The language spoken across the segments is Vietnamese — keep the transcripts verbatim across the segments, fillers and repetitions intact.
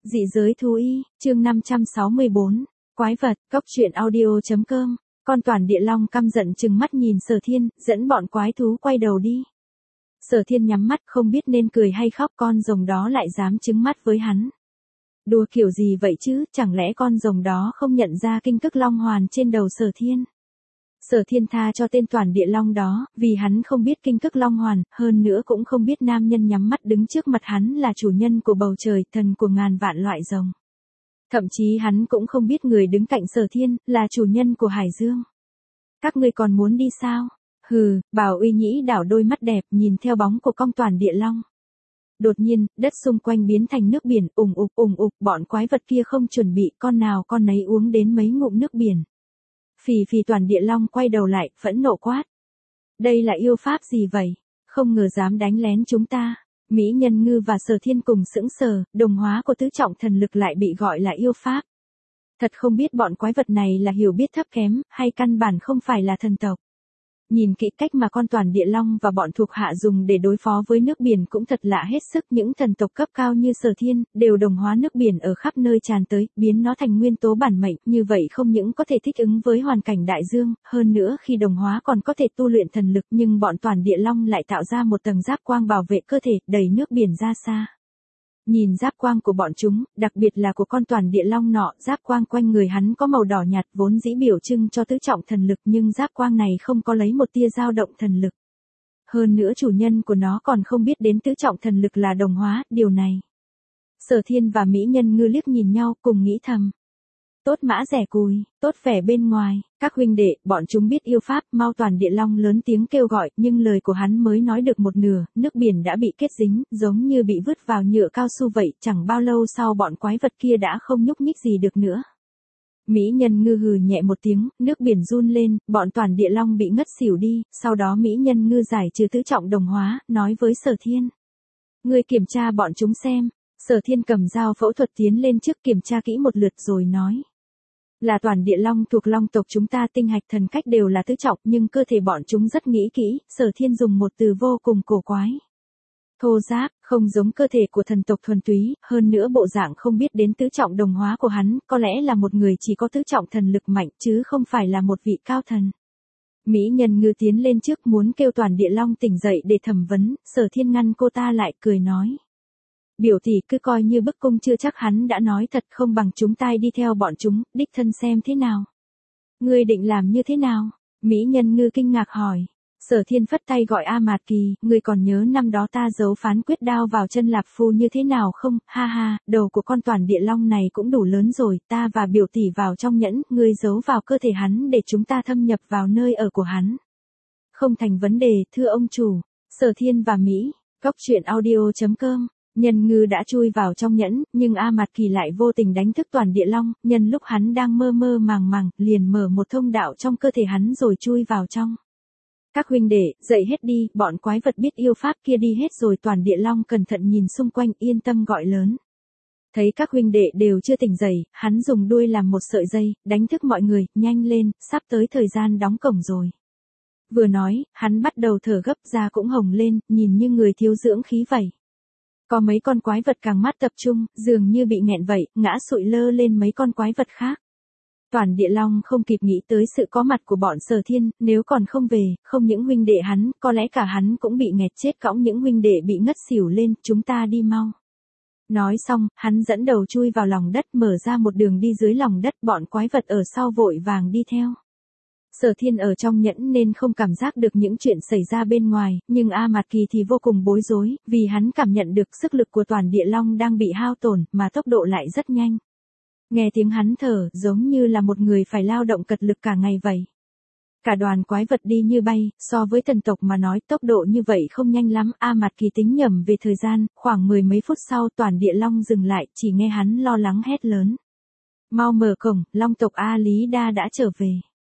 Dị giới thú y, chương năm trăm sáu mươi bốn, quái vật, cốc truyện audio.com, con toàn địa long căm giận trừng mắt nhìn Sở Thiên, dẫn bọn quái thú quay đầu đi. Sở Thiên nhắm mắt không biết nên cười hay khóc, con rồng đó lại dám trứng mắt với hắn. Đùa kiểu gì vậy chứ, chẳng lẽ con rồng đó không nhận ra kinh cức long hoàn trên đầu Sở Thiên? Sở Thiên tha cho tên toàn địa long đó, vì hắn không biết kinh cức long hoàn, hơn nữa cũng không biết nam nhân nhắm mắt đứng trước mặt hắn là chủ nhân của bầu trời, thần của ngàn vạn loại rồng. Thậm chí hắn cũng không biết người đứng cạnh Sở Thiên, là chủ nhân của hải dương. Các ngươi còn muốn đi sao? Hừ, Bảo Uy Nhĩ đảo đôi mắt đẹp nhìn theo bóng của con toàn địa long. Đột nhiên, đất xung quanh biến thành nước biển, ùng ục ùng ục, bọn quái vật kia không chuẩn bị, con nào con nấy uống đến mấy ngụm nước biển. Phì phì toàn địa long quay đầu lại, phẫn nộ quát. Đây là yêu pháp gì vậy? Không ngờ dám đánh lén chúng ta. Mỹ Nhân Ngư và Sở Thiên cùng sững sờ, đồng hóa của tứ trọng thần lực lại bị gọi là yêu pháp. Thật không biết bọn quái vật này là hiểu biết thấp kém, hay căn bản không phải là thần tộc. Nhìn kỹ cách mà con toàn địa long và bọn thuộc hạ dùng để đối phó với nước biển cũng thật lạ hết sức. Những thần tộc cấp cao như Sở Thiên, đều đồng hóa nước biển ở khắp nơi tràn tới, biến nó thành nguyên tố bản mệnh, như vậy không những có thể thích ứng với hoàn cảnh đại dương, hơn nữa khi đồng hóa còn có thể tu luyện thần lực, nhưng bọn toàn địa long lại tạo ra một tầng giáp quang bảo vệ cơ thể, đẩy nước biển ra xa. Nhìn giáp quang của bọn chúng, đặc biệt là của con toàn địa long nọ, giáp quang quanh người hắn có màu đỏ nhạt vốn dĩ biểu trưng cho tứ trọng thần lực, nhưng giáp quang này không có lấy một tia dao động thần lực. Hơn nữa chủ nhân của nó còn không biết đến tứ trọng thần lực là đồng hóa, điều này. Sở Thiên và Mỹ Nhân Ngư liếc nhìn nhau cùng nghĩ thầm. Tốt mã rẻ cùi, tốt vẻ bên ngoài, các huynh đệ, bọn chúng biết yêu pháp, mau toàn địa long lớn tiếng kêu gọi, nhưng lời của hắn mới nói được một nửa, nước biển đã bị kết dính, giống như bị vứt vào nhựa cao su vậy, chẳng bao lâu sau bọn quái vật kia đã không nhúc nhích gì được nữa. Mỹ Nhân Ngư hừ nhẹ một tiếng, nước biển run lên, bọn toàn địa long bị ngất xỉu đi, sau đó Mỹ Nhân Ngư giải trừ tứ trọng đồng hóa, nói với Sở Thiên. Ngươi kiểm tra bọn chúng xem. Sở Thiên cầm dao phẫu thuật tiến lên trước kiểm tra kỹ một lượt rồi nói. Là toàn địa long thuộc long tộc chúng ta, tinh hạch thần cách đều là tứ trọng, nhưng cơ thể bọn chúng rất nghĩ kỹ. Sở Thiên dùng một từ vô cùng cổ quái. Thô ráp, không giống cơ thể của thần tộc thuần túy, hơn nữa bộ dạng không biết đến tứ trọng đồng hóa của hắn, có lẽ là một người chỉ có tứ trọng thần lực mạnh chứ không phải là một vị cao thần. Mỹ Nhân Ngư tiến lên trước muốn kêu toàn địa long tỉnh dậy để thẩm vấn, Sở Thiên ngăn cô ta lại, cười nói. Biểu tỷ cứ coi như bức cung, chưa chắc hắn đã nói thật, không bằng chúng ta đi theo bọn chúng, đích thân xem thế nào. Ngươi định làm như thế nào? Mỹ Nhân Ngư kinh ngạc hỏi. Sở Thiên phất tay gọi A Mạt Kỳ, ngươi còn nhớ năm đó ta giấu phán quyết đao vào chân Lạc Phu như thế nào không? Ha ha, đầu của con toàn địa long này cũng đủ lớn rồi, ta và biểu tỷ vào trong nhẫn, ngươi giấu vào cơ thể hắn để chúng ta thâm nhập vào nơi ở của hắn. Không thành vấn đề, thưa ông chủ. Sở Thiên và Mỹ, cốc truyện audio.com. Nhân Ngư đã chui vào trong nhẫn, nhưng A Mạt Kỳ lại vô tình đánh thức toàn địa long, nhân lúc hắn đang mơ mơ màng màng, liền mở một thông đạo trong cơ thể hắn rồi chui vào trong. Các huynh đệ, dậy hết đi, bọn quái vật biết yêu pháp kia đi hết rồi. Toàn địa long cẩn thận nhìn xung quanh, yên tâm gọi lớn. Thấy các huynh đệ đều chưa tỉnh dậy, hắn dùng đuôi làm một sợi dây, đánh thức mọi người, nhanh lên, sắp tới thời gian đóng cổng rồi. Vừa nói, hắn bắt đầu thở gấp, da cũng hồng lên, nhìn như người thiếu dưỡng khí vậy. Có mấy con quái vật càng mắt tập trung, dường như bị nghẹn vậy, ngã sụi lơ lên mấy con quái vật khác. Toàn địa long không kịp nghĩ tới sự có mặt của bọn Sở Thiên, nếu còn không về, không những huynh đệ hắn, có lẽ cả hắn cũng bị nghẹt chết, cõng những huynh đệ bị ngất xỉu lên, chúng ta đi mau. Nói xong, hắn dẫn đầu chui vào lòng đất, mở ra một đường đi dưới lòng đất, bọn quái vật ở sau vội vàng đi theo. Sở Thiên ở trong nhẫn nên không cảm giác được những chuyện xảy ra bên ngoài, nhưng A Mạt Kỳ thì vô cùng bối rối, vì hắn cảm nhận được sức lực của toàn địa long đang bị hao tổn, mà tốc độ lại rất nhanh. Nghe tiếng hắn thở, giống như là một người phải lao động cật lực cả ngày vậy. Cả đoàn quái vật đi như bay, so với thần tộc mà nói tốc độ như vậy không nhanh lắm. A Mạt Kỳ tính nhầm về thời gian, khoảng mười mấy phút sau toàn địa long dừng lại, chỉ nghe hắn lo lắng hét lớn. Mau mở cổng, long tộc A Lý Đa đã trở về.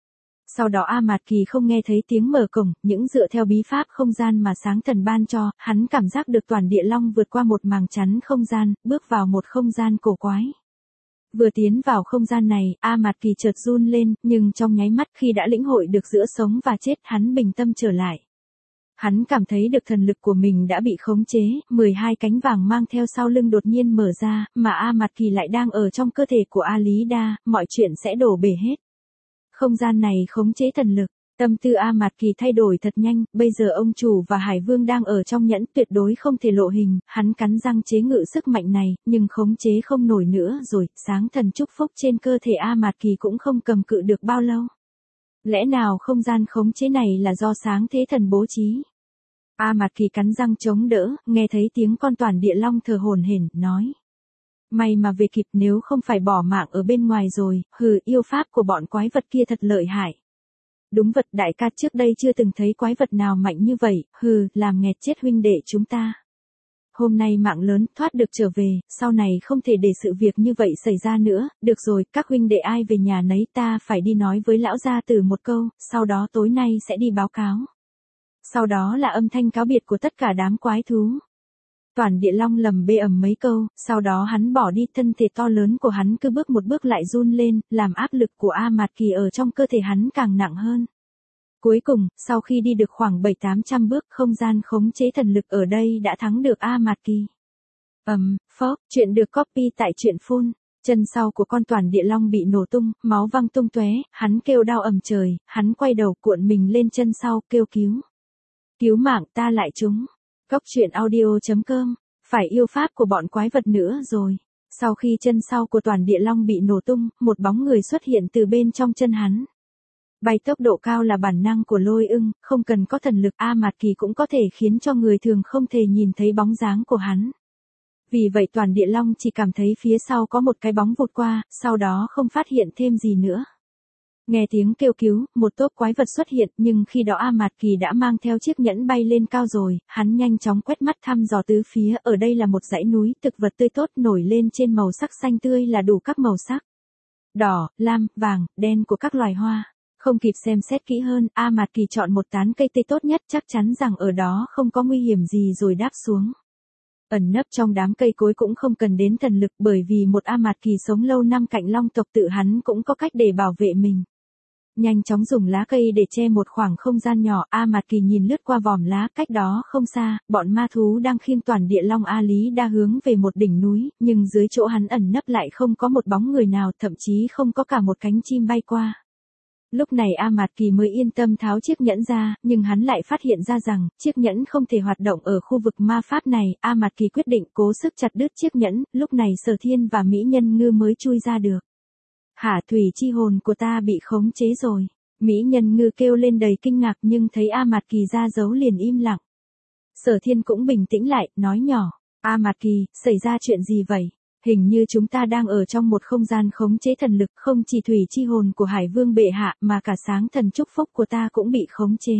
Sau đó A Mạt Kỳ không nghe thấy tiếng mở cổng, những dựa theo bí pháp không gian mà sáng thần ban cho, hắn cảm giác được toàn địa long vượt qua một màng chắn không gian, bước vào một không gian cổ quái. Vừa tiến vào không gian này, A Mạt Kỳ chợt run lên, nhưng trong nháy mắt khi đã lĩnh hội được giữa sống và chết, hắn bình tâm trở lại. Hắn cảm thấy được thần lực của mình đã bị khống chế, mười hai cánh vàng mang theo sau lưng đột nhiên mở ra, mà A Mạt Kỳ lại đang ở trong cơ thể của A Lý Đa, mọi chuyện sẽ đổ bể hết. Không gian này khống chế thần lực, tâm tư A Mạt Kỳ thay đổi thật nhanh, bây giờ ông chủ và Hải Vương đang ở trong nhẫn tuyệt đối không thể lộ hình, hắn cắn răng chế ngự sức mạnh này, nhưng khống chế không nổi nữa rồi, sáng thần chúc phúc trên cơ thể A Mạt Kỳ cũng không cầm cự được bao lâu. Lẽ nào không gian khống chế này là do sáng thế thần bố trí? A Mạt Kỳ cắn răng chống đỡ, nghe thấy tiếng con toàn địa long thở hổn hển, nói. May mà về kịp, nếu không phải bỏ mạng ở bên ngoài rồi, hừ, yêu pháp của bọn quái vật kia thật lợi hại. Đúng vật, đại ca, trước đây chưa từng thấy quái vật nào mạnh như vậy, hừ, làm nghẹt chết huynh đệ chúng ta. Hôm nay mạng lớn, thoát được trở về, sau này không thể để sự việc như vậy xảy ra nữa, được rồi, các huynh đệ ai về nhà nấy, ta phải đi nói với lão gia tử một câu, sau đó tối nay sẽ đi báo cáo. Sau đó là âm thanh cáo biệt của tất cả đám quái thú. Toàn địa long lầm bê ầm mấy câu, sau đó hắn bỏ đi, thân thể to lớn của hắn cứ bước một bước lại run lên, làm áp lực của A Mạt Kỳ ở trong cơ thể hắn càng nặng hơn. Cuối cùng, sau khi đi được khoảng bảy tám trăm bước, không gian khống chế thần lực ở đây đã thắng được A Mạt Kỳ. Ầm, um, phốc, chuyện được copy tại truyện phun. Chân sau của con toàn địa long bị nổ tung, máu văng tung tóe, hắn kêu đau ầm trời, hắn quay đầu cuộn mình lên chân sau, kêu cứu. Cứu mạng, ta lại chúng. Cốc truyện audio chấm com, phải yêu pháp của bọn quái vật nữa rồi. Sau khi chân sau của toàn địa long bị nổ tung, một bóng người xuất hiện từ bên trong chân hắn. Bay tốc độ cao là bản năng của lôi ưng, không cần có thần lực, A Mạt Kỳ cũng có thể khiến cho người thường không thể nhìn thấy bóng dáng của hắn. Vì vậy toàn địa long chỉ cảm thấy phía sau có một cái bóng vụt qua, sau đó không phát hiện thêm gì nữa. Nghe tiếng kêu cứu, một tốp quái vật xuất hiện, nhưng khi đó A Mạt Kỳ đã mang theo chiếc nhẫn bay lên cao rồi, hắn nhanh chóng quét mắt thăm dò tứ phía, ở đây là một dãy núi, thực vật tươi tốt nổi lên trên màu sắc xanh tươi là đủ các màu sắc. Đỏ, lam, vàng, đen của các loài hoa. Không kịp xem xét kỹ hơn, A Mạt Kỳ chọn một tán cây tươi tốt nhất, chắc chắn rằng ở đó không có nguy hiểm gì rồi đáp xuống. Ẩn nấp trong đám cây cối cũng không cần đến thần lực, bởi vì một A Mạt Kỳ sống lâu năm cạnh long tộc tự hắn cũng có cách để bảo vệ mình. Nhanh chóng dùng lá cây để che một khoảng không gian nhỏ, A Mạt Kỳ nhìn lướt qua vòm lá, cách đó không xa, bọn ma thú đang khiêng toàn địa long A Lý Đa hướng về một đỉnh núi, nhưng dưới chỗ hắn ẩn nấp lại không có một bóng người nào, thậm chí không có cả một cánh chim bay qua. Lúc này A Mạt Kỳ mới yên tâm tháo chiếc nhẫn ra, nhưng hắn lại phát hiện ra rằng, chiếc nhẫn không thể hoạt động ở khu vực ma pháp này, A Mạt Kỳ quyết định cố sức chặt đứt chiếc nhẫn, lúc này Sở Thiên và Mỹ Nhân Ngư mới chui ra được. Hả, thủy chi hồn của ta bị khống chế rồi. Mỹ Nhân Ngư kêu lên đầy kinh ngạc nhưng thấy A Mạt Kỳ ra dấu liền im lặng. Sở Thiên cũng bình tĩnh lại, nói nhỏ, A Mạt Kỳ, xảy ra chuyện gì vậy? Hình như chúng ta đang ở trong một không gian khống chế thần lực, không chỉ thủy chi hồn của Hải Vương bệ hạ mà cả sáng thần chúc phúc của ta cũng bị khống chế.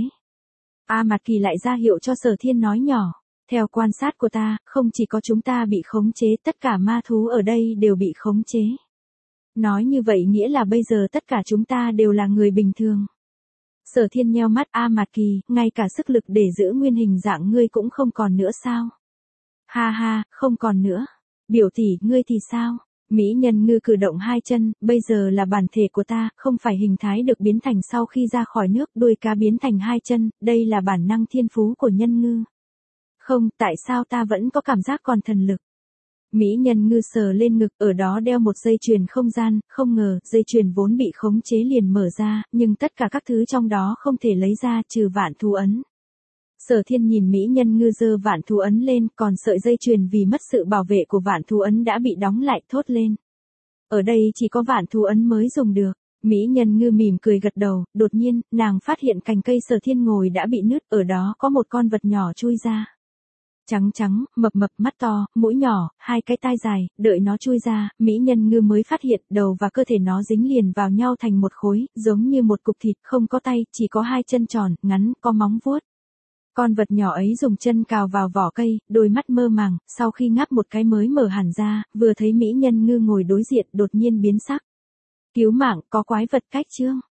A Mạt Kỳ lại ra hiệu cho Sở Thiên nói nhỏ, theo quan sát của ta, không chỉ có chúng ta bị khống chế, tất cả ma thú ở đây đều bị khống chế. Nói như vậy nghĩa là bây giờ tất cả chúng ta đều là người bình thường. Sở Thiên nheo mắt, A Mạt Kỳ, ngay cả sức lực để giữ nguyên hình dạng ngươi cũng không còn nữa sao? Ha ha, không còn nữa. Biểu tỷ, ngươi thì sao? Mỹ Nhân Ngư cử động hai chân, bây giờ là bản thể của ta, không phải hình thái được biến thành sau khi ra khỏi nước, đuôi cá biến thành hai chân, đây là bản năng thiên phú của Nhân Ngư. Không, tại sao ta vẫn có cảm giác còn thần lực? Mỹ Nhân Ngư sờ lên ngực, ở đó đeo một dây chuyền không gian, không ngờ, dây chuyền vốn bị khống chế liền mở ra, nhưng tất cả các thứ trong đó không thể lấy ra trừ vạn thú ấn. Sở Thiên nhìn Mỹ Nhân Ngư giơ vạn thú ấn lên, còn sợi dây chuyền vì mất sự bảo vệ của vạn thú ấn đã bị đóng lại, thốt lên. Ở đây chỉ có vạn thú ấn mới dùng được. Mỹ Nhân Ngư mỉm cười gật đầu, đột nhiên, nàng phát hiện cành cây Sở Thiên ngồi đã bị nứt, ở đó có một con vật nhỏ chui ra. Trắng trắng, mập mập, mắt to, mũi nhỏ, hai cái tai dài, đợi nó chui ra, Mỹ Nhân Ngư mới phát hiện đầu và cơ thể nó dính liền vào nhau thành một khối, giống như một cục thịt, không có tay, chỉ có hai chân tròn, ngắn, có móng vuốt. Con vật nhỏ ấy dùng chân cào vào vỏ cây, đôi mắt mơ màng, sau khi ngáp một cái mới mở hẳn ra, vừa thấy Mỹ Nhân Ngư ngồi đối diện đột nhiên biến sắc. Cứu mạng, có quái vật cách chương.